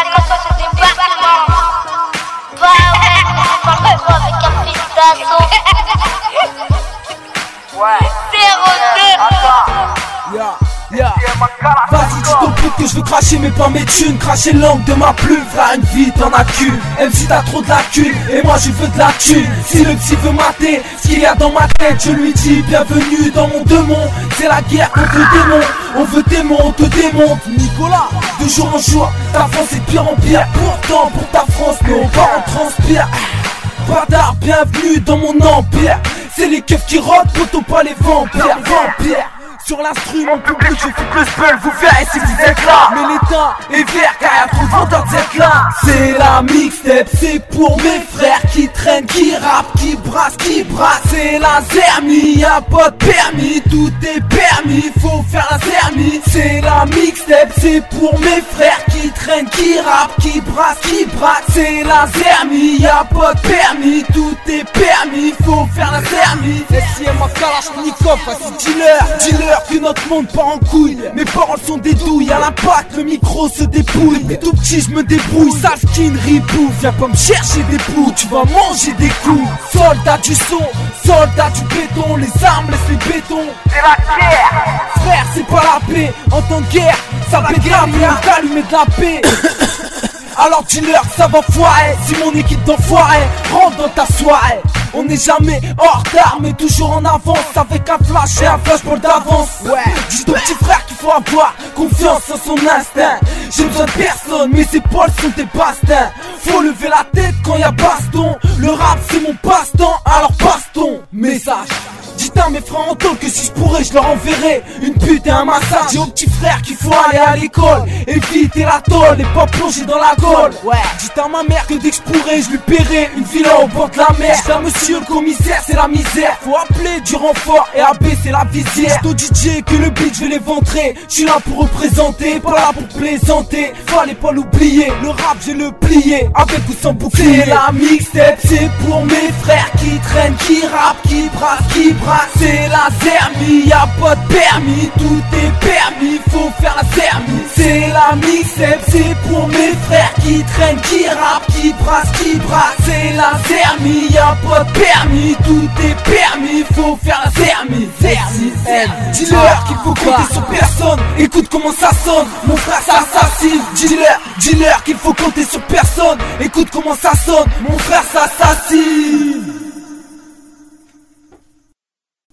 quand ce débarquement. Bah ouais, on parle pas avec un fils d'assaut. Ouais. 02. Vas-y dis ton pute que je veux cracher mais pas mes thunes. Cracher l'angle de ma plume, frère une vie t'en as qu'une. Même si t'as trop de lacunes, et moi je veux de la thune. Si le psy veut mater ce qu'il y a dans ma tête, je lui dis bienvenue dans mon démon. C'est la guerre contre le démon. On veut démon, on te démonte. Nicolas, de jour en jour, ta France est de pire en pire. Pourtant pour ta France, mais on va en transpire. Bâtard, bienvenue dans mon empire. C'est les keufs qui rôdent, plutôt pas les vampires. Vampires. Sur l'instrument public, je fais le spell, vous verrez si vous êtes là. Mais l'état est vert car y'a trop de vendeurs d'être là. C'est la mixtape, c'est pour mes frères qui traînent, qui rappent, qui brassent, C'est la zermie, y'a pas de permis, tout est permis, faut faire la zermie. C'est la mixtape, c'est pour mes frères qui traînent, qui rappent, qui brassent, C'est la zermie, y'a pas de permis, tout est permis, faut faire la zermie. SIM à Kalachnikov, vas-y dealer que notre monde part en couille. Mes paroles sont des douilles, à l'impact le micro se dépouille. Mais tout petit je me débrouille, sale skin ripou. Viens pas me chercher des poux, tu vas manger des coups. Soldat du son, soldat du béton. Les armes laissent les bétons. C'est la guerre. Frère c'est pas la paix, en temps de guerre ça va grave, on t'allumer de la paix. Alors dis-leur que ça va foirer. Si mon équipe d'enfoirés rentre dans ta soirée. On n'est jamais en retard mais toujours en avance. Avec un flash et un flashball d'avance. Ouais, dis ton petit frère qu'il faut avoir confiance en son instinct. J'ai besoin de personne mais ses épaules sont des bastins. Faut lever la tête quand y'a baston. Le rap c'est mon passe-temps, alors passe-ton message. Dites à mes frères en tôle que si je pourrais je leur enverrais une pute et un massage. Dis aux petits frères qu'il faut aller à l'école, éviter la tôle et pas plonger dans la gaule. Ouais, dites à ma mère que dès que je pourrais je lui paierais une villa au bord de la mer. Dites à monsieur le commissaire c'est la misère. Faut appeler du renfort et abaisser la visière. Dites au DJ que le beat je vais l'éventrer. Je suis là pour représenter, pas là pour plaisanter. Fallait pas l'oublier, le rap je le plier avec ou sans bouclier. C'est la mixtape, c'est pour mes frères qui traînent, qui rappent, qui brassent, C'est la zermie, y'a pas de permis, tout est permis, faut faire la zermie. C'est la mixtape, c'est pour mes frères qui traînent, qui rappent, qui brassent, C'est la zermie, y'a pas de permis, tout est permis, faut faire la zermie. Dis-leur qu'il faut compter sur personne, écoute comment ça sonne, mon frère s'assassine. Dis-leur qu'il faut compter sur personne, écoute comment ça sonne, mon frère s'assassine.